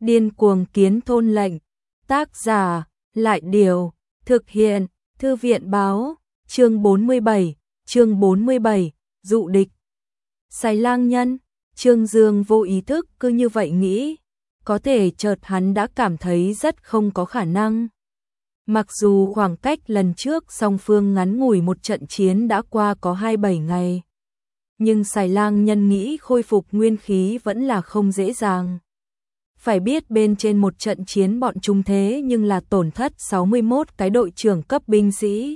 Điên cuồng kiến thôn lệnh. Tác giả, Lại Điều. Thực hiện, Thư viện báo. Chương 47, dụ địch. Sài Lang Nhân. Trương Dương vô ý thức cứ như vậy nghĩ. Có thể chợt hắn đã cảm thấy rất không có khả năng. Mặc dù khoảng cách lần trước song phương ngắn ngủi một trận chiến đã qua có 27 ngày. Nhưng Sài Lang Nhân nghĩ khôi phục nguyên khí vẫn là không dễ dàng. Phải biết bên trên một trận chiến bọn chúng thế nhưng là tổn thất 61 cái đội trưởng cấp binh sĩ.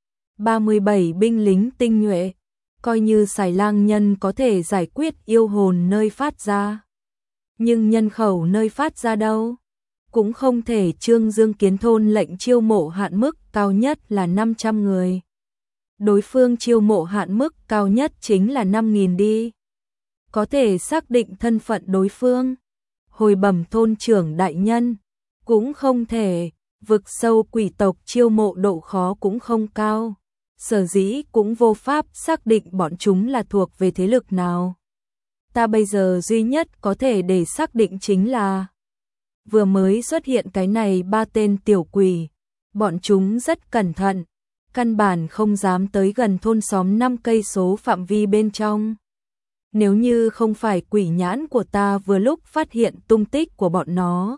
37 binh lính tinh nhuệ. Coi như Sài Lang Nhân có thể giải quyết yêu hồn nơi phát ra. Nhưng nhân khẩu nơi phát ra đâu? Cũng không thể. Trương Dương kiến thôn lệnh chiêu mộ hạn mức cao nhất là 500 người. Đối phương chiêu mộ hạn mức cao nhất chính là 5.000 đi. Có thể xác định thân phận đối phương. Hồi bẩm thôn trưởng đại nhân. Cũng không thể. Vực sâu quỷ tộc chiêu mộ độ khó cũng không cao. Sở dĩ cũng vô pháp xác định bọn chúng là thuộc về thế lực nào. Ta bây giờ duy nhất có thể để xác định chính là vừa mới xuất hiện cái này 3 tên tiểu quỷ. Bọn chúng rất cẩn thận, căn bản không dám tới gần thôn xóm 5 cây số phạm vi bên trong. Nếu như không phải quỷ nhãn của ta vừa lúc phát hiện tung tích của bọn nó,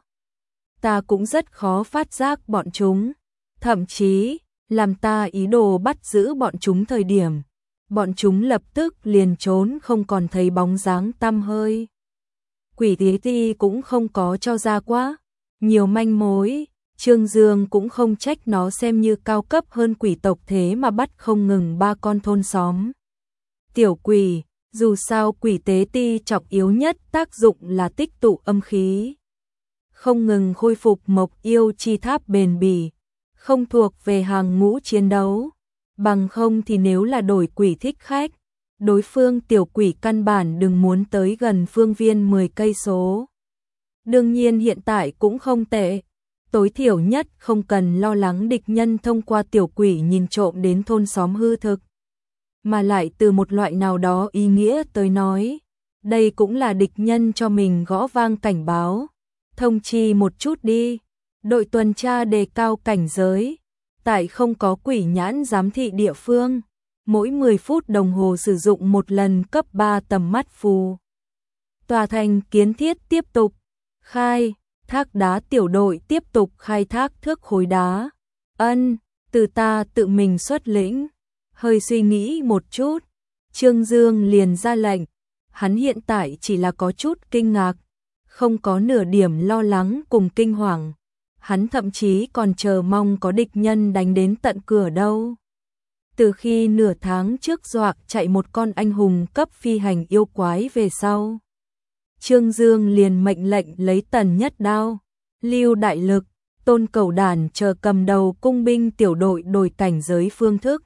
ta cũng rất khó phát giác bọn chúng. Thậm chí, làm ta ý đồ bắt giữ bọn chúng thời điểm, bọn chúng lập tức liền trốn không còn thấy bóng dáng tăm hơi. Quỷ tí cũng không có cho ra quá nhiều manh mối. Trương Dương cũng không trách nó xem như cao cấp hơn quỷ tộc thế mà bắt không ngừng 3 con thôn xóm tiểu quỷ. Dù sao quỷ tế ti trọng yếu nhất tác dụng là tích tụ âm khí, không ngừng khôi phục mộc yêu chi tháp bền bỉ, không thuộc về hàng ngũ chiến đấu. Bằng không thì nếu là đổi quỷ thích khách, đối phương tiểu quỷ căn bản đừng muốn tới gần phương viên 10 cây số. Đương nhiên hiện tại cũng không tệ. Tối thiểu nhất không cần lo lắng địch nhân thông qua tiểu quỷ nhìn trộm đến thôn xóm hư thực. Mà lại từ một loại nào đó ý nghĩa tới nói, đây cũng là địch nhân cho mình gõ vang cảnh báo. Thông chi một chút đi. Đội tuần tra đề cao cảnh giới. Tại không có quỷ nhãn giám thị địa phương, mỗi 10 phút đồng hồ sử dụng một lần cấp 3 tầm mắt phù. Tòa thành kiến thiết tiếp tục khai thác đá. Tiểu đội tiếp tục khai thác thước khối đá. Từ ta tự mình xuất lĩnh. Hơi suy nghĩ một chút, Trương Dương liền ra lệnh. Hắn hiện tại chỉ là có chút kinh ngạc, không có nửa điểm lo lắng cùng kinh hoàng. Hắn thậm chí còn chờ mong có địch nhân đánh đến tận cửa đâu. Từ khi nửa tháng trước doạc chạy một con anh hùng cấp phi hành yêu quái về sau, Trương Dương liền mệnh lệnh lấy Tần Nhất Đao, Lưu Đại Lực, Tôn Cẩu Đản chờ cầm đầu cung binh tiểu đội đổi cảnh giới phương thức.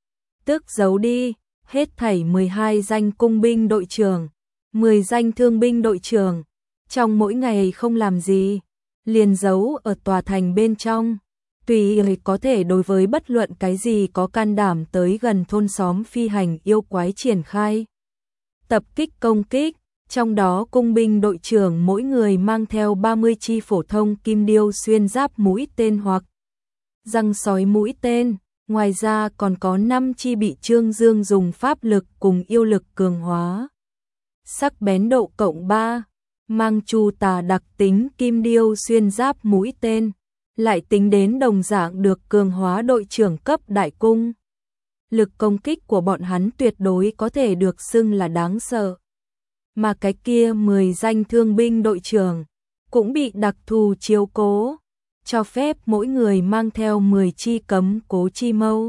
Tức giấu đi, hết thảy 12 danh cung binh đội trưởng, 10 danh thương binh đội trưởng, trong mỗi ngày không làm gì, liền giấu ở tòa thành bên trong, tùy ý có thể đối với bất luận cái gì có can đảm tới gần thôn xóm phi hành yêu quái triển khai tập kích công kích. Trong đó cung binh đội trưởng mỗi người mang theo 30 chi phổ thông kim điêu xuyên giáp mũi tên hoặc răng sói mũi tên. Ngoài ra còn có 5 chi bị Trương Dương dùng pháp lực cùng yêu lực cường hóa. Sắc bén độ cộng 3, mang chu tà đặc tính kim điêu xuyên giáp mũi tên, lại tính đến đồng dạng được cường hóa đội trưởng cấp đại cung. Lực công kích của bọn hắn tuyệt đối có thể được xưng là đáng sợ. Mà cái kia 10 danh thương binh đội trưởng cũng bị đặc thù chiếu cố, cho phép mỗi người mang theo 10 chi cấm cố chi mâu.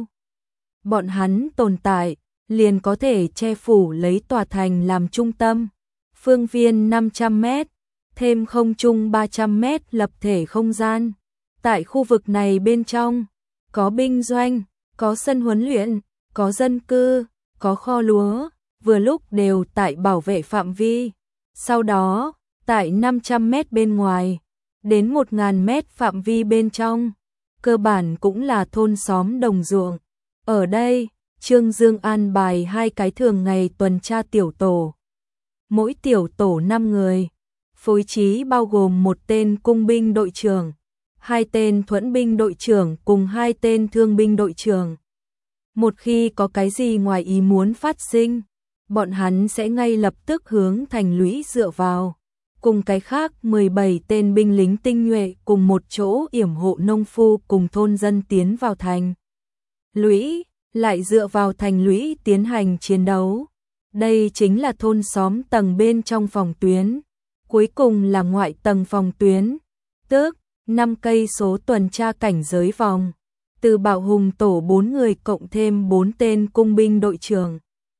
Bọn hắn tồn tại, liền có thể che phủ lấy tòa thành làm trung tâm. Phương viên 500 mét, thêm không trung 300 mét lập thể không gian. Tại khu vực này bên trong, có binh doanh, có sân huấn luyện, có dân cư, có kho lúa, vừa lúc đều tại bảo vệ phạm vi. Sau đó, tại 500 mét bên ngoài, đến 1000 mét phạm vi bên trong, cơ bản cũng là thôn xóm đồng ruộng. Ở đây, Trương Dương an bài 2 cái thường ngày tuần tra tiểu tổ. Mỗi tiểu tổ 5 người, phối trí bao gồm một tên cung binh đội trưởng, 2 tên thuẫn binh đội trưởng cùng 2 tên thương binh đội trưởng. Một khi có cái gì ngoài ý muốn phát sinh, bọn hắn sẽ ngay lập tức hướng thành lũy dựa vào. Cùng cái khác 17 tên binh lính tinh nhuệ cùng một chỗ yểm hộ nông phu cùng thôn dân tiến vào thành lũy, lại dựa vào thành lũy tiến hành chiến đấu. Đây chính là thôn xóm tầng bên trong phòng tuyến. Cuối cùng là ngoại tầng phòng tuyến, tức 5 cây số tuần tra cảnh giới vòng. Từ Bảo Hùng tổ 4 người cộng thêm 4 tên cung binh đội trưởng,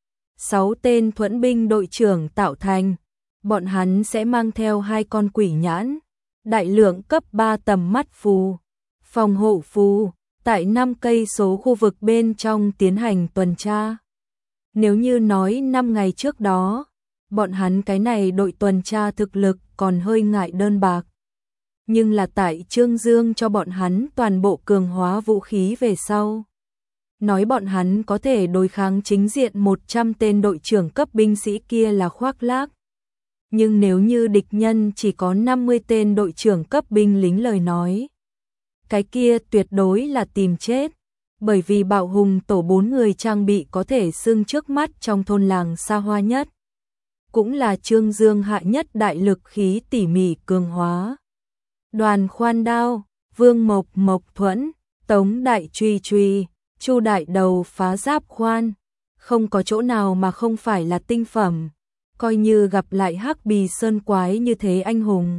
6 tên thuẫn binh đội trưởng tạo thành. Bọn hắn sẽ mang theo 2 con quỷ nhãn, đại lượng cấp 3 tầm mắt phù, phòng hộ phù, tại 5 cây số khu vực bên trong tiến hành tuần tra. Nếu như nói 5 ngày trước đó, bọn hắn cái này đội tuần tra thực lực còn hơi ngại đơn bạc. Nhưng là tại Trương Dương cho bọn hắn toàn bộ cường hóa vũ khí về sau. Nói bọn hắn có thể đối kháng chính diện 100 tên đội trưởng cấp binh sĩ kia là khoác lác. Nhưng nếu như địch nhân chỉ có 50 tên đội trưởng cấp binh lính lời nói, cái kia tuyệt đối là tìm chết. Bởi vì Bảo Hùng tổ 4 người trang bị có thể xưng trước mắt trong thôn làng xa hoa nhất. Cũng là Trương Dương hạ nhất đại lực khí tỉ mỉ cường hóa. Đoàn khoan đao, Vương Mộc Mộc Thuẫn, Tống Đại Truy Truy, Chu Đại Đầu phá giáp khoan. Không có chỗ nào mà không phải là tinh phẩm. Coi như gặp lại Hắc Bì Sơn Quái như thế anh hùng.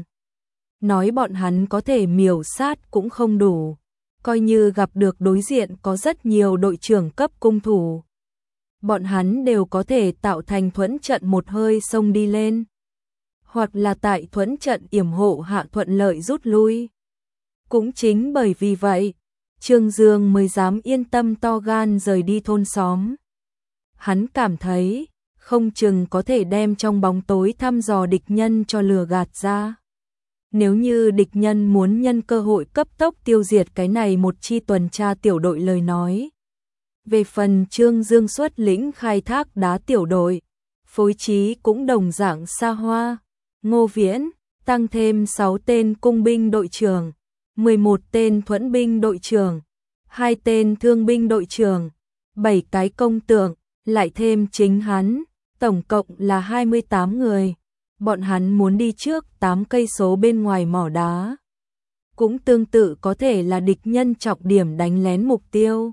Nói bọn hắn có thể miểu sát cũng không đủ. Coi như gặp được đối diện có rất nhiều đội trưởng cấp cung thủ. Bọn hắn đều có thể tạo thành thuẫn trận một hơi xông đi lên. Hoặc là tại thuẫn trận yểm hộ hạ thuận lợi rút lui. Cũng chính bởi vì vậy, Trương Dương mới dám yên tâm to gan rời đi thôn xóm. Hắn cảm thấy, không chừng có thể đem trong bóng tối thăm dò địch nhân cho lừa gạt ra. Nếu như địch nhân muốn nhân cơ hội cấp tốc tiêu diệt cái này một chi tuần tra tiểu đội lời nói. Về phần Trương Dương xuất lĩnh khai thác đá tiểu đội, phối trí cũng đồng dạng xa hoa. Ngô Viễn, tăng thêm 6 tên cung binh đội trưởng, 11 tên thuẫn binh đội trưởng, 2 tên thương binh đội trưởng, 7 cái công tượng, lại thêm chính hắn, tổng cộng là 28 người. Bọn hắn muốn đi trước 8 cây số bên ngoài mỏ đá. Cũng tương tự có thể là địch nhân trọng điểm đánh lén mục tiêu.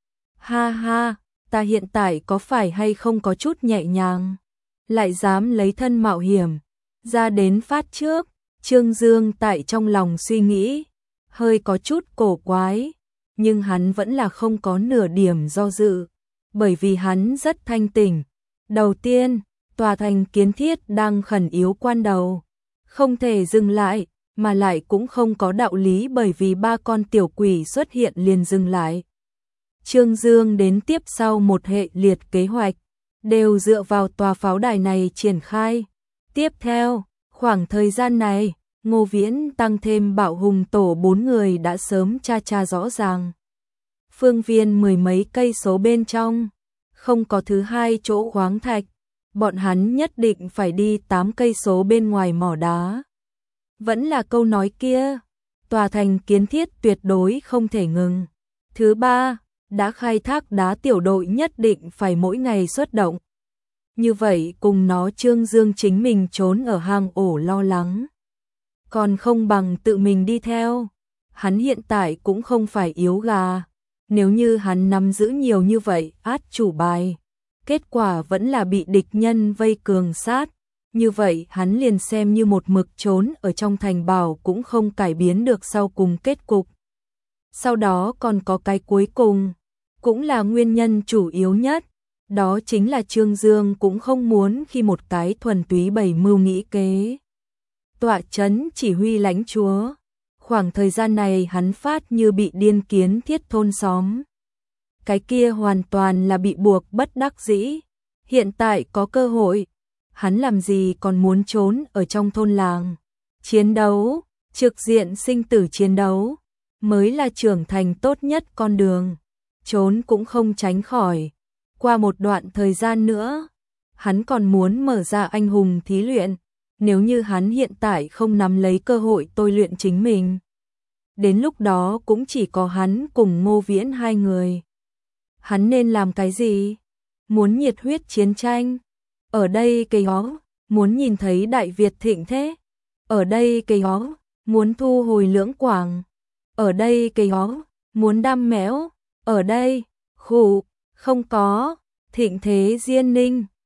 Ha ha, ta hiện tại có phải hay không có chút nhẹ nhàng, lại dám lấy thân mạo hiểm ra đến phát trước. Trương Dương tại trong lòng suy nghĩ, hơi có chút cổ quái, nhưng hắn vẫn là không có nửa điểm do dự, bởi vì hắn rất thanh tỉnh. Đầu tiên, tòa thành Kiến Thiết đang khẩn yếu quan đầu, không thể dừng lại, mà lại cũng không có đạo lý bởi vì 3 con tiểu quỷ xuất hiện liền dừng lại. Trương Dương đến tiếp sau một hệ liệt kế hoạch, đều dựa vào tòa pháo đài này triển khai. Tiếp theo, khoảng thời gian này, Ngô Viễn tăng thêm Bảo Hùng tổ 4 người đã sớm tra rõ ràng. Phương viên 10 mấy cây số bên trong, không có thứ hai chỗ khoáng thạch, bọn hắn nhất định phải đi 8 cây số bên ngoài mỏ đá. Vẫn là câu nói kia, tòa thành Kiến Thiết tuyệt đối không thể ngừng. Thứ ba, đã khai thác đá tiểu đội nhất định phải mỗi ngày xuất động. Như vậy cùng nó Trương Dương chính mình trốn ở hang ổ lo lắng. Còn không bằng tự mình đi theo. Hắn hiện tại cũng không phải yếu gà. Nếu như hắn nắm giữ nhiều như vậy át chủ bài, kết quả vẫn là bị địch nhân vây cường sát. Như vậy hắn liền xem như một mực trốn ở trong thành bảo cũng không cải biến được sau cùng kết cục. Sau đó còn có cái cuối cùng, cũng là nguyên nhân chủ yếu nhất. Đó chính là Trương Dương cũng không muốn khi một cái thuần túy bày mưu nghĩ kế. Tọa chấn chỉ huy lãnh chúa. Khoảng thời gian này hắn phát như bị điên Kiến Thiết thôn xóm. Cái kia hoàn toàn là bị buộc bất đắc dĩ. Hiện tại có cơ hội, hắn làm gì còn muốn trốn ở trong thôn làng. Chiến đấu, trực diện sinh tử chiến đấu, mới là trưởng thành tốt nhất con đường. Trốn cũng không tránh khỏi. Qua một đoạn thời gian nữa, hắn còn muốn mở ra anh hùng thí luyện. nếu như hắn hiện tại không nắm lấy cơ hội tôi luyện chính mình. Đến lúc đó cũng chỉ có hắn cùng Ngô Viễn hai người. Hắn nên làm cái gì? Muốn nhiệt huyết chiến tranh. Ở đây cây ó, muốn nhìn thấy Đại Việt thịnh thế. Ở đây cây ó, muốn thu hồi Lưỡng Quảng. Ở đây cây ó, muốn đam mẽo. Ở đây, khụ, không có, thịnh thế Diên Ninh.